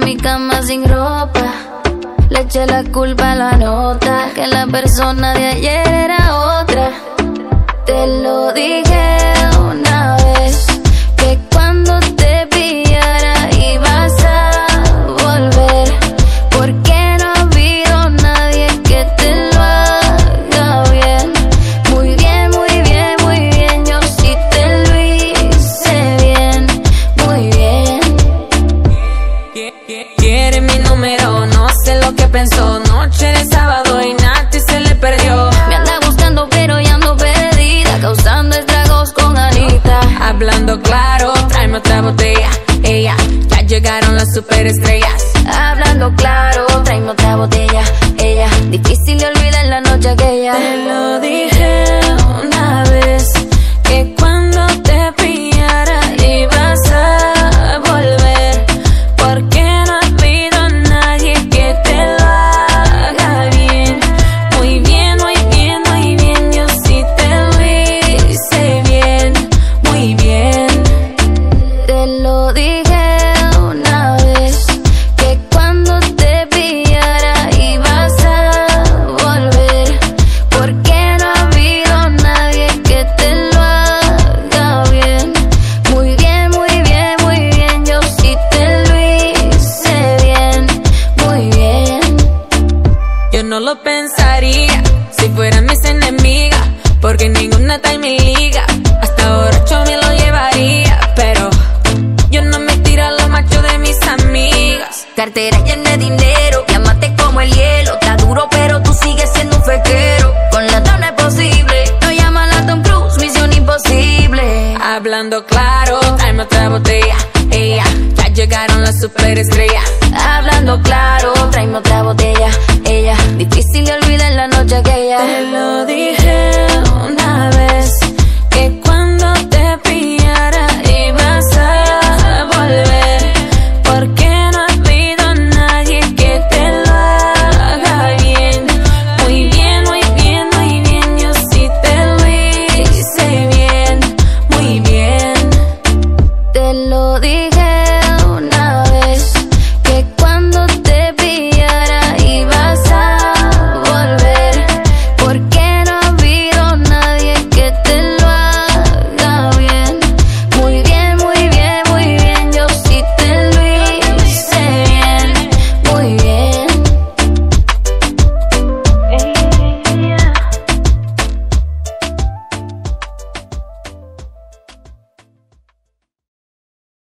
mi cama sin ropa. Le eché la culpa a la nota, que la persona de ayer era otra. Te lo dije una vez, que cuando te pillara ibas a volver, porque no ha habido nadie que te lo haga bien. Muy bien, muy bien, muy bien, yo sí te lo hice bien, muy bien. Quiere mi número, no sé lo que pensó. Noche de sábado y Nati se le perdió. Me anda buscando pero ya ando perdida, causando estragos con Anita. Hablando claro, tráeme otra botella. Ella, ya llegaron las superestrellas. Hablando claro, tráeme otra botella. Ella, difícil de olvidar la noche aquella. Te lo dije una vez, que cuando te pillara ibas a volver, porque no ha habido nadie que te lo haga bien. Muy bien, muy bien, muy bien, yo sí te lo hice bien, muy bien. Te lo dije una vez, que cuando te pillara ibas a volver, porque no ha habido nadie que te lo haga bien. Muy bien, muy bien, muy bien, yo sí te lo hice bien, muy bien. Yo no lo pensaría si fueran mis enemigas, porque ninguna está en mi liga. Hasta borracho me lo llevaría, pero yo no me tiro a los machos de mis amigas. Cartera llena de dinero, llámate como el hielo. Está duro pero tú sigues siendo un fequero. Con la tabla es posible, no llama a Tom Cruise, misión imposible. Hablando claro, tráeme otra botella. Ella, ya llegaron las superestrellas. Hablando claro,